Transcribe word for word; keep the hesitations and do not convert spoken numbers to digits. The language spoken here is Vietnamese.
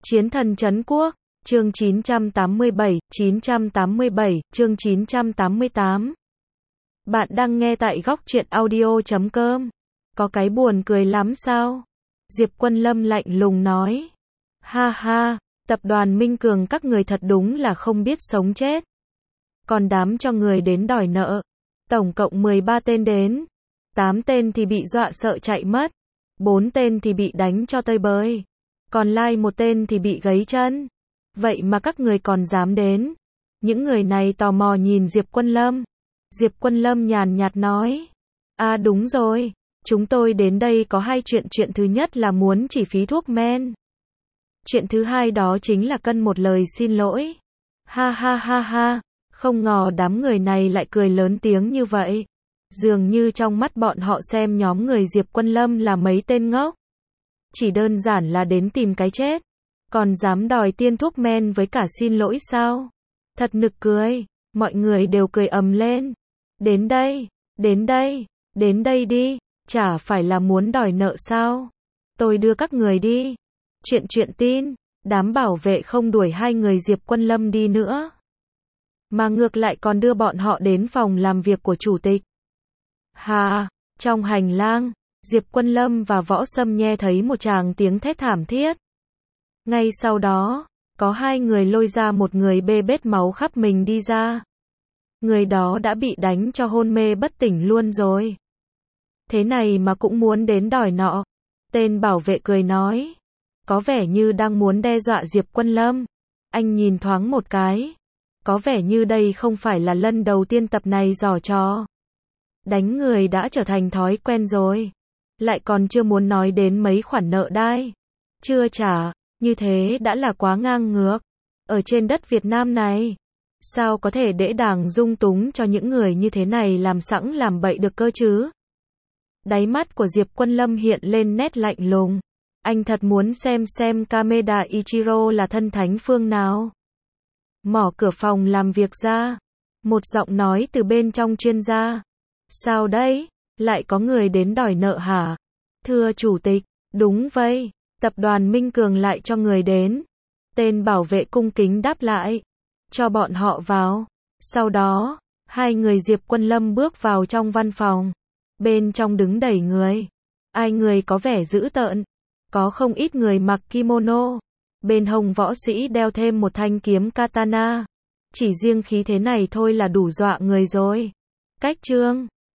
Chiến thần trấn quốc, chương chín trăm tám mươi bảy, chín trăm tám mươi bảy, chương chín trăm tám mươi tám. Bạn đang nghe tại góc truyện audio chấm com. Có cái buồn cười lắm sao? Diệp Quân Lâm lạnh lùng nói. Ha ha, tập đoàn Minh Cường các người thật đúng là không biết sống chết. Còn đám cho người đến đòi nợ. Tổng cộng mười ba tên đến. tám tên thì bị dọa sợ chạy mất. bốn tên thì bị đánh cho tơi bời. Còn lai một tên thì bị gãy chân. Vậy mà các người còn dám đến. Những người này tò mò nhìn Diệp Quân Lâm. Diệp Quân Lâm nhàn nhạt nói. À đúng rồi, chúng tôi đến đây có hai chuyện. Chuyện thứ nhất là muốn chỉ phí thuốc men. Chuyện thứ hai đó chính là cân một lời xin lỗi. Ha ha ha ha, không ngờ đám người này lại cười lớn tiếng như vậy. Dường như trong mắt bọn họ xem nhóm người Diệp Quân Lâm là mấy tên ngốc. Chỉ đơn giản là đến tìm cái chết. Còn dám đòi tiền thuốc men với cả xin lỗi sao? Thật nực cười. Mọi người đều cười ầm lên. Đến đây, đến đây, đến đây đi. Chả phải là muốn đòi nợ sao? Tôi đưa các người đi. Chuyện chuyện tin. Đám bảo vệ không đuổi hai người Diệp Quân Lâm đi nữa. Mà ngược lại còn đưa bọn họ đến phòng làm việc của chủ tịch. Hà, trong hành lang, Diệp Quân Lâm và Võ Sâm nghe thấy một tràng tiếng thét thảm thiết. Ngay sau đó, có hai người lôi ra một người bê bết máu khắp mình đi ra. Người đó đã bị đánh cho hôn mê bất tỉnh luôn rồi. Thế này mà cũng muốn đến đòi nợ. Tên bảo vệ cười nói. Có vẻ như đang muốn đe dọa Diệp Quân Lâm. Anh nhìn thoáng một cái. Có vẻ như đây không phải là lần đầu tiên tập này giở trò. Đánh người đã trở thành thói quen rồi. Lại còn chưa muốn nói đến mấy khoản nợ đai. Chưa trả, như thế đã là quá ngang ngược. Ở trên đất Việt Nam này, sao có thể để đảng dung túng cho những người như thế này làm sẵn làm bậy được cơ chứ? Đáy mắt của Diệp Quân Lâm hiện lên nét lạnh lùng. Anh thật muốn xem xem Kameda Ichiro là thân thánh phương nào. Mở cửa phòng làm việc ra. Một giọng nói từ bên trong chuyên gia. Sao đấy? Lại có người đến đòi nợ hả? Thưa chủ tịch, đúng vậy. Tập đoàn Minh Cường lại cho người đến. Tên bảo vệ cung kính đáp lại. Cho bọn họ vào. Sau đó, hai người Diệp Quân Lâm bước vào trong văn phòng. Bên trong đứng đầy người. Ai người có vẻ dữ tợn. Có không ít người mặc kimono. Bên hông võ sĩ đeo thêm một thanh kiếm katana. Chỉ riêng khí thế này thôi là đủ dọa người rồi. Cách trương.